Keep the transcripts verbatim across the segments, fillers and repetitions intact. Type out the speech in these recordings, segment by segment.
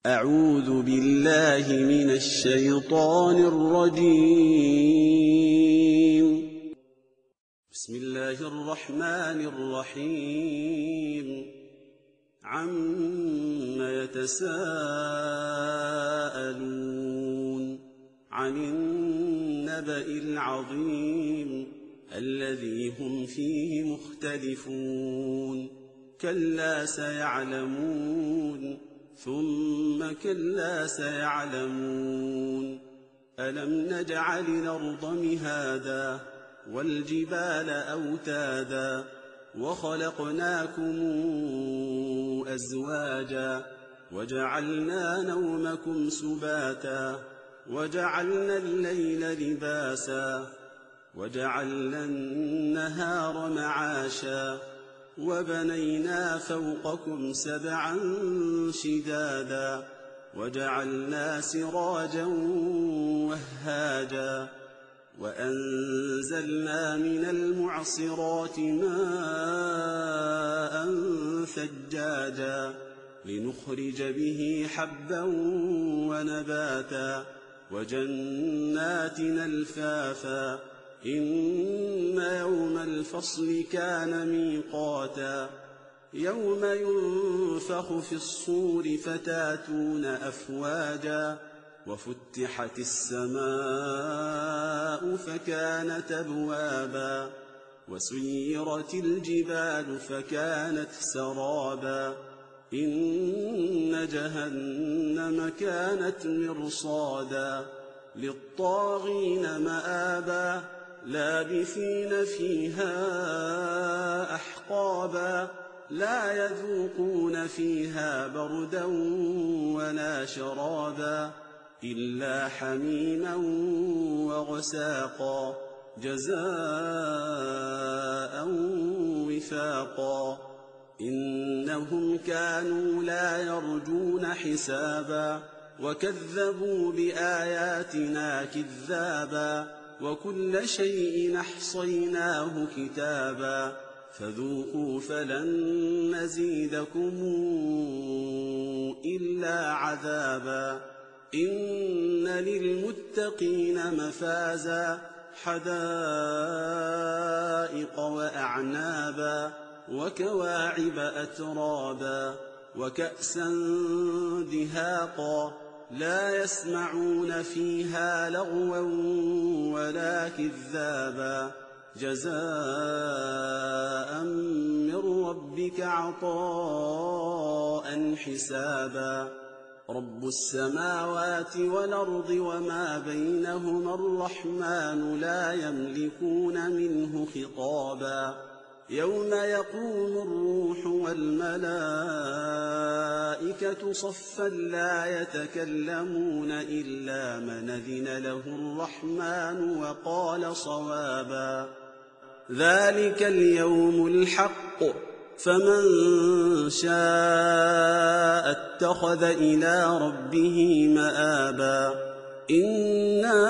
أعوذ بالله من الشيطان الرجيم. بسم الله الرحمن الرحيم. عم يتساءلون عن النبأ العظيم الذي هم فيه مختلفون كلا سيعلمون ثم كلا سيعلمون ألم نجعل الأرض مهادا والجبال أوتادا وخلقناكم أزواجا وجعلنا نومكم سباتا وجعلنا الليل لباسا وجعلنا النهار معاشا وبنينا فوقكم سبعا شدادا وجعلنا سراجا وهاجا وأنزلنا من المعصرات ماء ثجاجا لنخرج به حبا ونباتا وجنات ألفافا إن يوم الفصل كان ميقاتا يوم ينفخ في الصور فتاتون أفواجا وفتحت السماء فكانت أبوابا وسيرت الجبال فكانت سرابا إن جهنم كانت مرصادا للطاغين مآبا لابثين فيها أحقابا لا يذوقون فيها بردا ولا شرابا إلا حميما وغساقا جزاء وفاقا إنهم كانوا لا يرجون حسابا وكذبوا بآياتنا كذابا وكل شيء أحصيناه كتابا فذوقوا فلن نزيدكم إلا عذابا إن للمتقين مفازا حدائق وأعنابا وكواعب أترابا وكأسا دهاقا لا يسمعون فيها لغوا ولا كذابا جزاء من ربك عطاء حسابا رب السماوات والأرض وما بينهما الرحمن لا يملكون منه خطابا يوم يقوم الروح والملائكة صفا لا يتكلمون إلا من أذن له الرحمن وقال صوابا ذلك اليوم الحق فمن شاء اتخذ إلى ربه مآبا إنا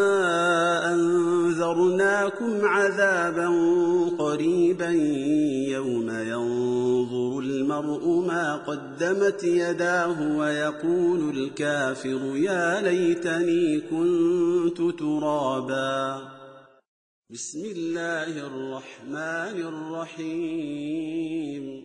أنذرناكم عذابا قريبا يوم ينظر المرء ما قدمت يداه ويقول الكافر يا ليتني كنت ترابا بسم الله الرحمن الرحيم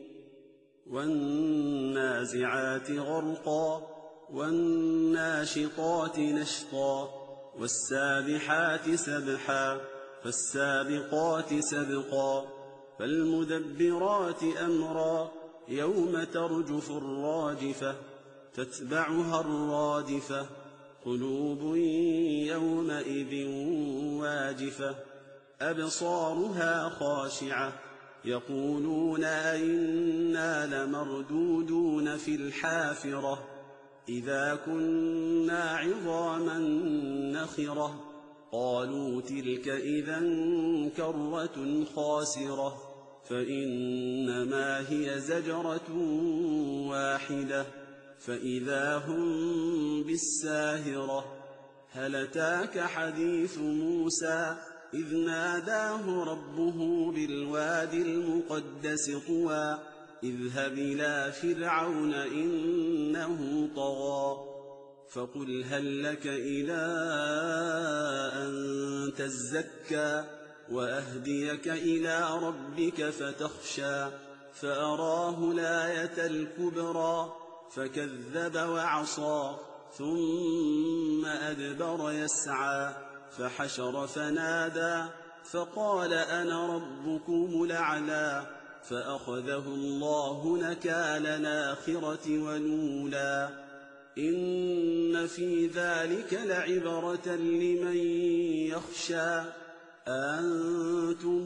والنازعات غرقا والناشطات نشطا والسابحات سبحا فالسابقات سبقا فالمدبرات أمرا يوم ترجف الراجفة تتبعها الرادفة قلوب يومئذ واجفة أبصارها خاشعة يقولون أئنا لمردودون في الحافرة إذا كنا عظاما نخرة قالوا تلك إذا كرة خاسرة فإنما هي زجرة واحدة فإذا هم بالساهرة هل أتاك حديث موسى إذ ناداه ربه بالوادي المقدس طوى اذهب إلى فرعون إنه طغى فقل هل لك إلى أن تزكى وأهديك إلى ربك فتخشى فأراه الآية الكبرى فكذب وعصى ثم أدبر يسعى فحشر فنادى فقال أنا ربكم الأعلى فأخذه الله نكال الآخرة والأولى إن في ذلك لعبرة لمن يخشى أنتم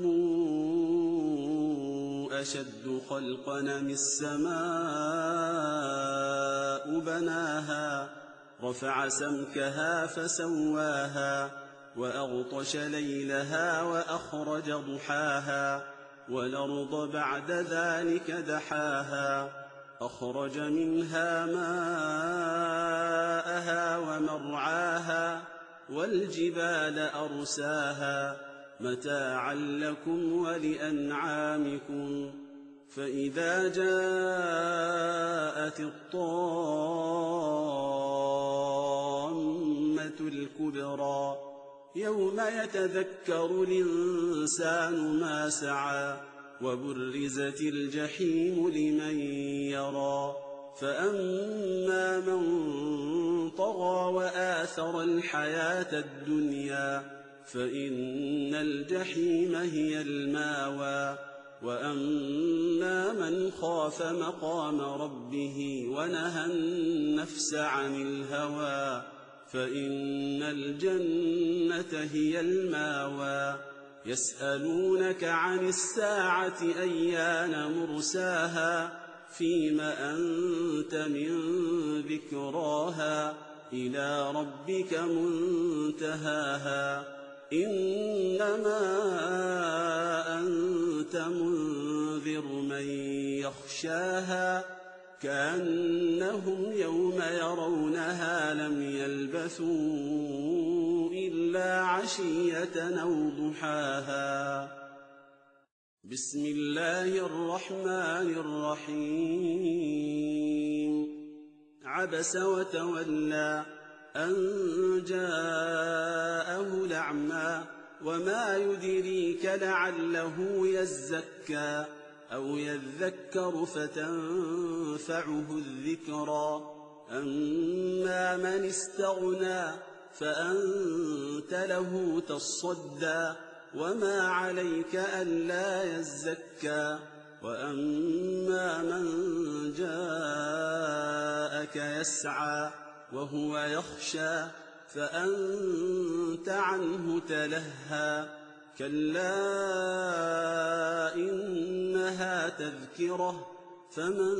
أشد خلقا من السماء بناها رفع سمكها فسواها وأغطش ليلها وأخرج ضحاها والأرض بعد ذلك دحاها أخرج منها ماءها ومرعاها والجبال أرساها متاعا لكم ولأنعامكم فإذا جاءت الطامة الكبرى يوم يتذكر الإنسان ما سعى وبرزت الجحيم لمن يرى فأما من طغى وآثر الحياة الدنيا فإن الجحيم هي الماوى وأما من خاف مقام ربه ونهى النفس عن الهوى فإن الجنة هي الماوى يسألونك عن الساعة أيان مرساها فيم أنت من ذكراها إلى ربك منتهاها إنما أنت منذر من يخشاها كأنهم يوم يرونها لم يلبثوا إلا عشية أو ضحاها بسم الله الرحمن الرحيم عبس وتولى أن جاءه الأعمى وما يدريك لعله يزكى أو يذكر فتنفعه الذكرى أما من استغنى فأنت له تصدى وما عليك ألا يزكى وأما من جاءك يسعى وهو يخشى فأنت عنه تلهى كلا إنها تذكرة فمن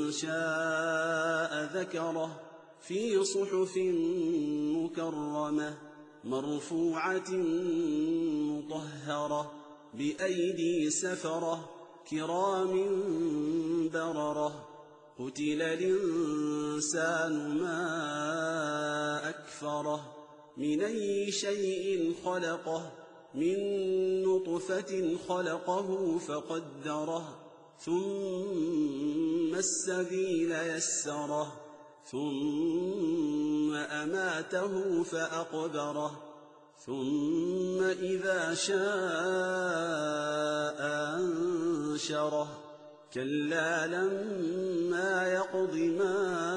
شاء ذكره في صحف مكرمة مرفوعة مطهرة بأيدي سفرة كرام بررة قتل الإنسان ما أكفره من أي شيء خلقه من نطفة خلقه فقدره ثم السبيل يسره ثم أماته فأقبره ثم إذا شاء أنشره كلا لما يقض ما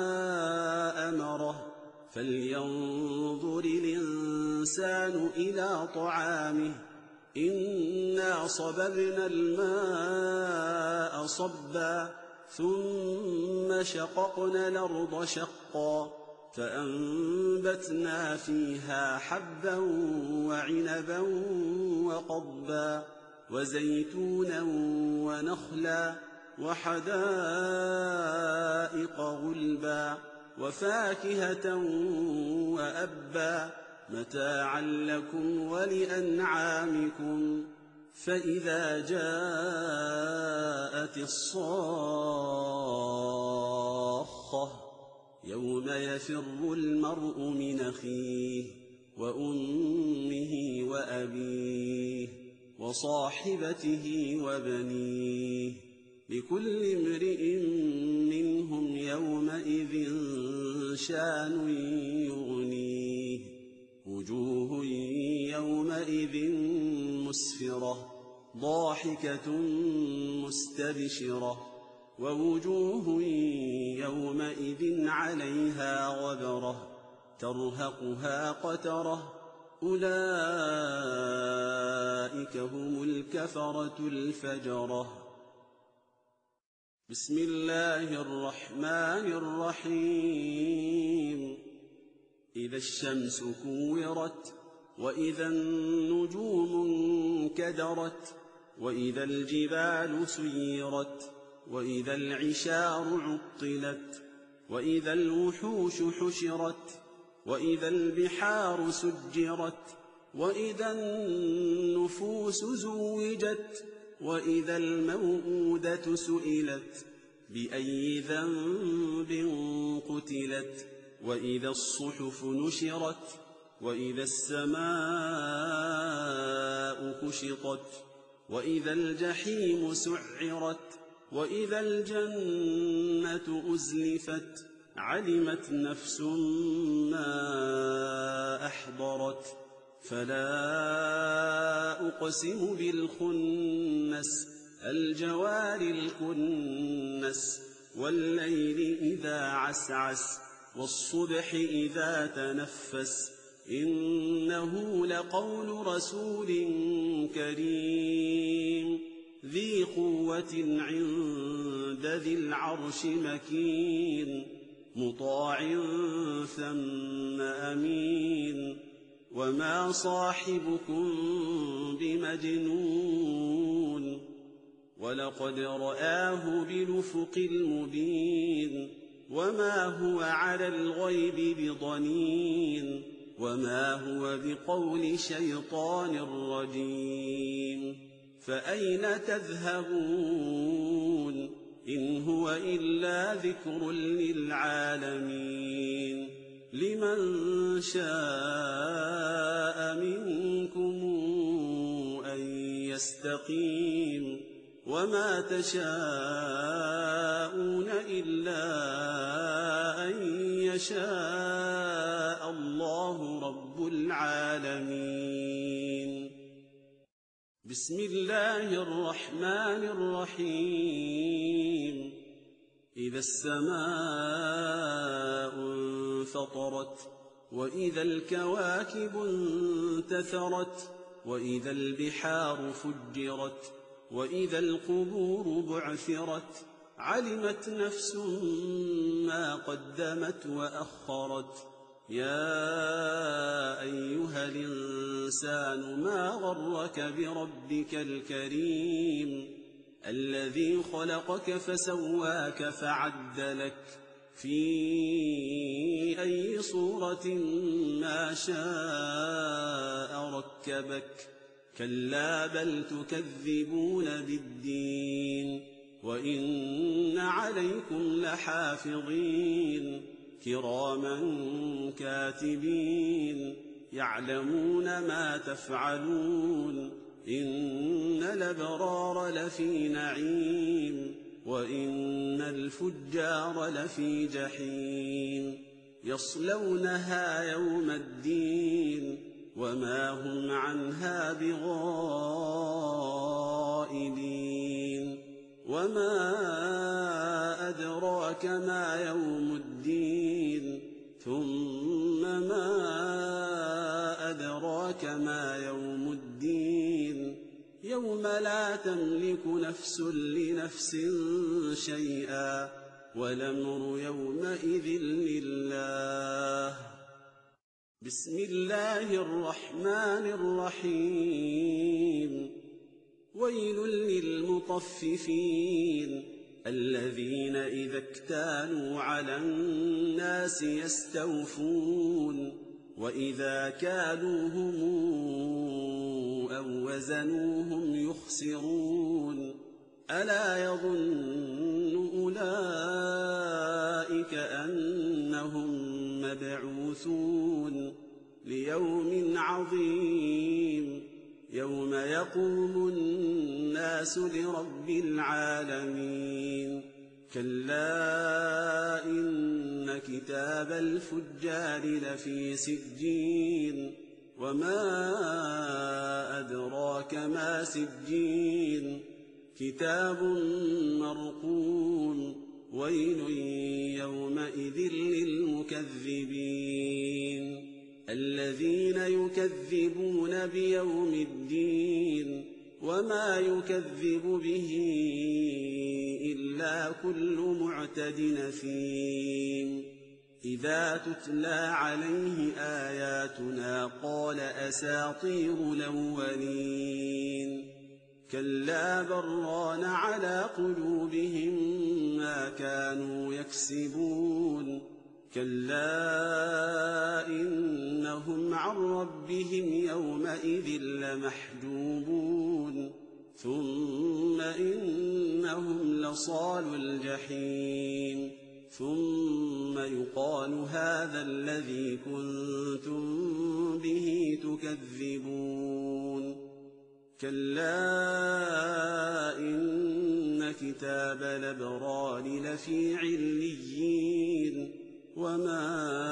أمره فلينظر الإنسان إلى طعامه إنا صببنا الماء صبا ثم شققنا الأرض شقا فأنبتنا فيها حبا وعنبا وقضبا وزيتونا ونخلا وحدائق غلبا وفاكهة وأبا متاعا لكم ولأنعامكم فإذا جاءت الصاخة يوم يفر المرء من أخيه وأمه وأبيه وصاحبته وبنيه لكل امرئ منهم يومئذ شان يغنيه وجوه يومئذ مسفرة ضاحكة مستبشرة ووجوه يومئذ عليها غبرة ترهقها قترة أولئك هم الكفرة الفجرة. بسم الله الرحمن الرحيم. إذا الشمس كورت وإذا النجوم انكدرت وإذا الجبال سيرت وإذا العشار عطلت وإذا الوحوش حشرت وإذا البحار سجرت وإذا النفوس زوجت وإذا الموءودة سئلت بأي ذنب قتلت وإذا الصحف نشرت وإذا السماء كشطت وإذا الجحيم سعرت وإذا الجنة أزلفت علمت نفس ما أحضرت فلا أقسم بالخنس الجوار الكنس والليل إذا عسعس والصبح إذا تنفس إنه لقول رسول كريم ذي قوة عند ذي العرش مكين مطاع ثم أمين وما صاحبكم بمجنون ولقد رآه بالأفق المبين وما هو على الغيب بضنين وما هو بقول شيطان رجيم فأين تذهبون إن هو إلا ذكر للعالمين لمن شاء منكم أن يستقيم وما تشاءون إلا أن يشاء الله رب العالمين. بسم الله الرحمن الرحيم. إذا السماء انفطرت وإذا الكواكب انتثرت وإذا البحار فجرت وإذا القبور بعثرت علمت نفس ما قدمت وأخرت يا أيها الإنسان ما غرك بربك الكريم الذي خلقك فسواك فعدلك في أي صورة ما شاء ركبك كلا بل تكذبون بالدين وإن عليكم لحافظين كراما كاتبين يعلمون ما تفعلون إن الأبرار لفي نعيم وإن الفجار لفي جحيم يصلونها يوم الدين وما هم عنها بغائبين وما أدراك ما يوم الدين ثم ما أدراك ما يوم الدين يوم لا تملك نفس لنفس شيئا والأمر يومئذ لله. بسم الله الرحمن الرحيم. ويل للمطففين الذين إذا اكتالوا على الناس يستوفون وإذا كالوهم أو وزنوهم يخسرون ألا يظن أولئك أنهم مبعوثون ليوم عظيم يوم يقوم الناس لرب العالمين كلا إن كتاب الفجار لفي سجين وما أدراك ما سجين كتاب مرقوم ويل يومئذ للمكذبين الذين يكذبون بيوم الدين وما يكذب به إلا كل معتد نثيم إذا تتلى عليه آياتنا قال أساطير الأولين كلا بران على قلوبهم ما كانوا يكسبون كلا إنهم عن ربهم يومئذ لمحجوبون ثم إنهم لصالو الجحيم ثم يقال هذا الذي كنتم به تكذبون كلا إن كتاب الأبرار لفي عليين وما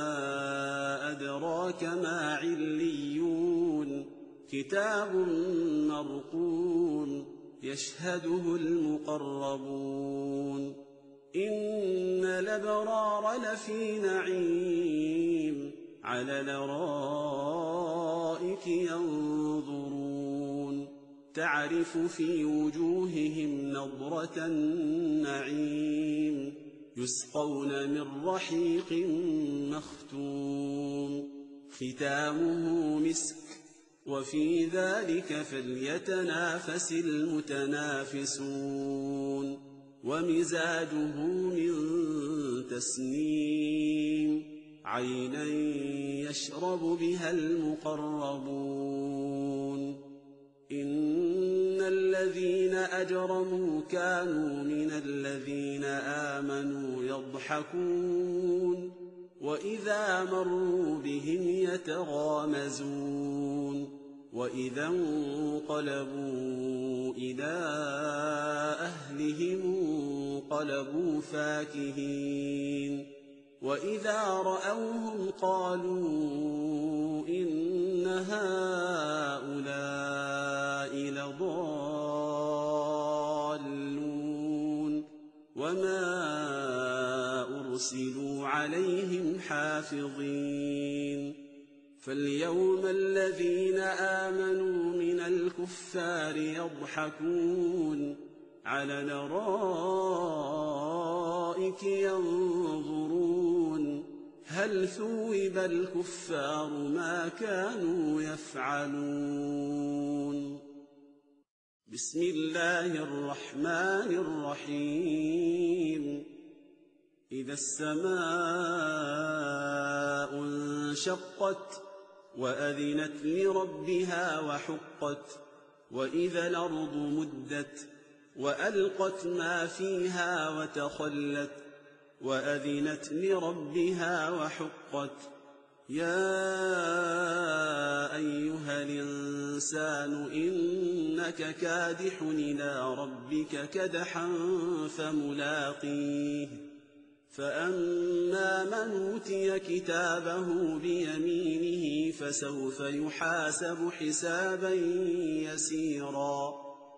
أدراك ما عليون كتاب مرقوم يشهده المقربون إن الأبرار لفي نعيم على الأرائك ينظرون تعرف في وجوههم نضرة النعيم يسقون من رحيق مختوم ختامه مسك وفي ذلك فليتنافس المتنافسون ومزاجه من تسنيم عينا يشرب بها المقربون إن الذين أجرموا كانوا من الذين آمنوا يضحكون وإذا مروا بهم يتغامزون وإذا انقلبوا إلى أهلهم انقلبوا فاكهين وإذا رأوهم قالوا إن هؤلاء لضالون وما أرسلوا عليهم حافظين فاليوم الذين آمنوا من الكفار يضحكون على الأرائك ينظرون هل ثوب الكفار ما كانوا يفعلون بسم الله الرحمن الرحيم إذا السماء انشقت وأذنت لربها وحقت وإذا الأرض مدت وألقت ما فيها وتخلت وأذنت لربها وحقت يا أيها الإنسان إنك كادح إلى ربك كدحا فملاقيه فأما من أوتي كتابه بيمينه فسوف يحاسب حسابا يسيرا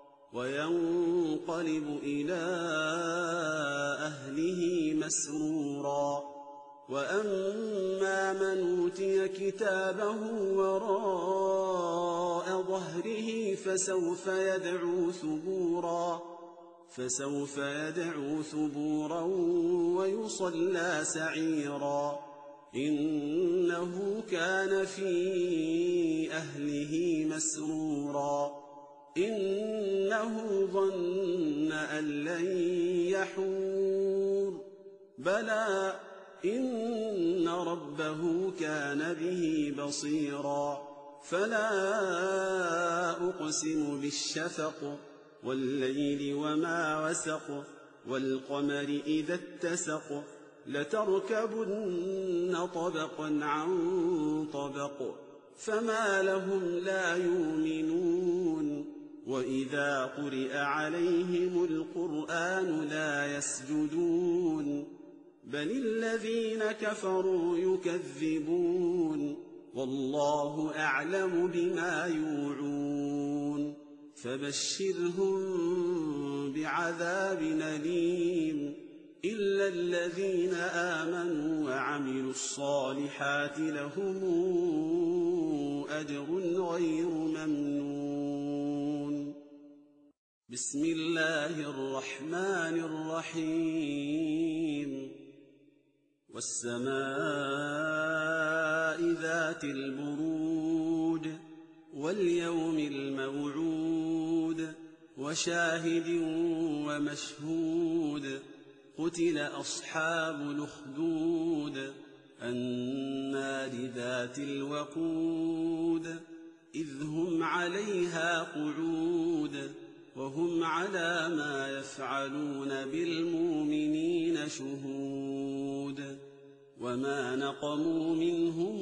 وينقلب إلى أهله مسرورا وأما من أوتي كتابه وراء ظهره فسوف يدعو ثبورا فسوف يدعو ثبورا ويصلى سعيرا إنه كان في أهله مسرورا إنه ظن أن لن يحور بلى إن ربه كان به بصيرا فلا أقسم بالشفق والليل وما وسق والقمر إذا اتسق لتركبن طبقا عن طبق فما لهم لا يؤمنون وإذا قرئ عليهم القرآن لا يسجدون بل الذين كفروا يكذبون والله أعلم بما يوعون فبشرهم بعذاب أليم إلا الذين آمنوا وعملوا الصالحات لهم أجر غير ممنون. بسم الله الرحمن الرحيم والسماء ذات البروج واليوم الموعود وشاهد ومشهود قتل أصحاب الأخدود النار ذات الوقود إذ هم عليها قعود وهم على ما يفعلون بالمؤمنين شهود وما نقموا منهم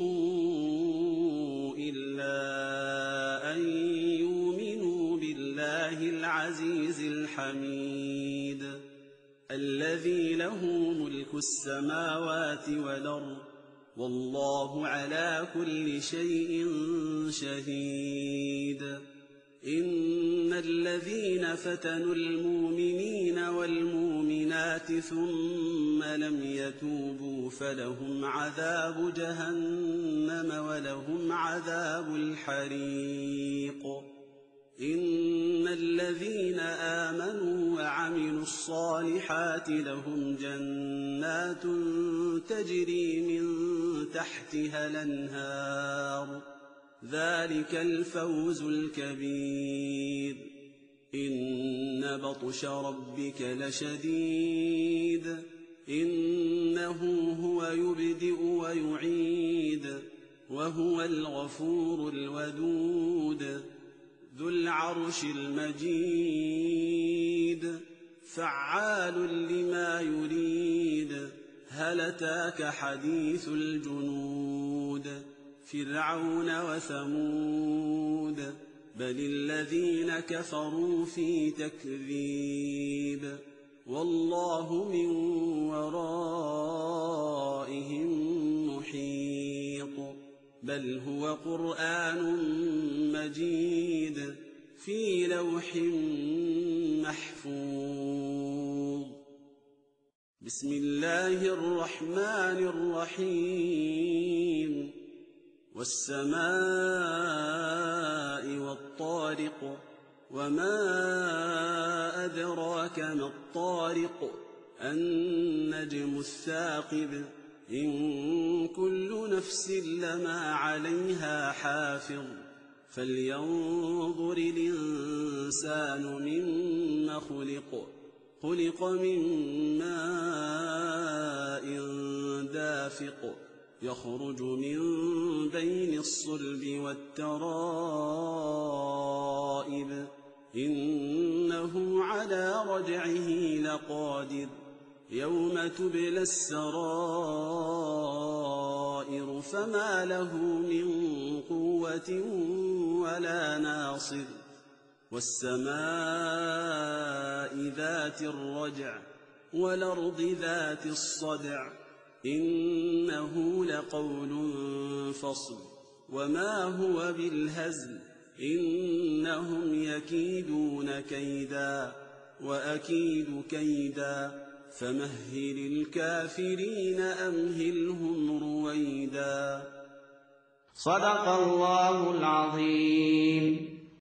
إلا أن يؤمنوا بالله العزيز الحميد الذي له ملك السماوات والأرض والله على كل شيء شهيد. إن الذين فتنوا المؤمنين والمؤمنات ثم لم يتوبوا فلهم عذاب جهنم ولهم عذاب الحريق. إن الذين آمنوا وعملوا الصالحات لهم جنات تجري من تحتها الأنهار ذلك الفوز الكبير. إن بطش ربك لشديد إنه هو يبدئ ويعيد وهو الغفور الودود ذو العرش المجيد فعال لما يريد. هل أتاك حديث الجنود فرعون وثمود بل الذين كفروا في تكذيب والله من ورائهم محيط بل هو قرآن مجيد في لوح محفوظ. بسم الله الرحمن الرحيم والسماء والطارق وما أدراك ما الطارق النجم الثاقب إن كل نفس لما عليها حافظ فلينظر الإنسان مما خلق خلق من ماء دافق يخرج من بين الصلب والترائب إنه على رجعه لقادر يوم تبلى السرائر فما له من قوة ولا ناصر. والسماء ذات الرجع والأرض ذات الصدع إنه لقول فصل وما هو بالهزل إنهم يكيدون كيدا وأكيد كيدا فمهل الكافرين أمهلهم رويدا. صدق الله العظيم.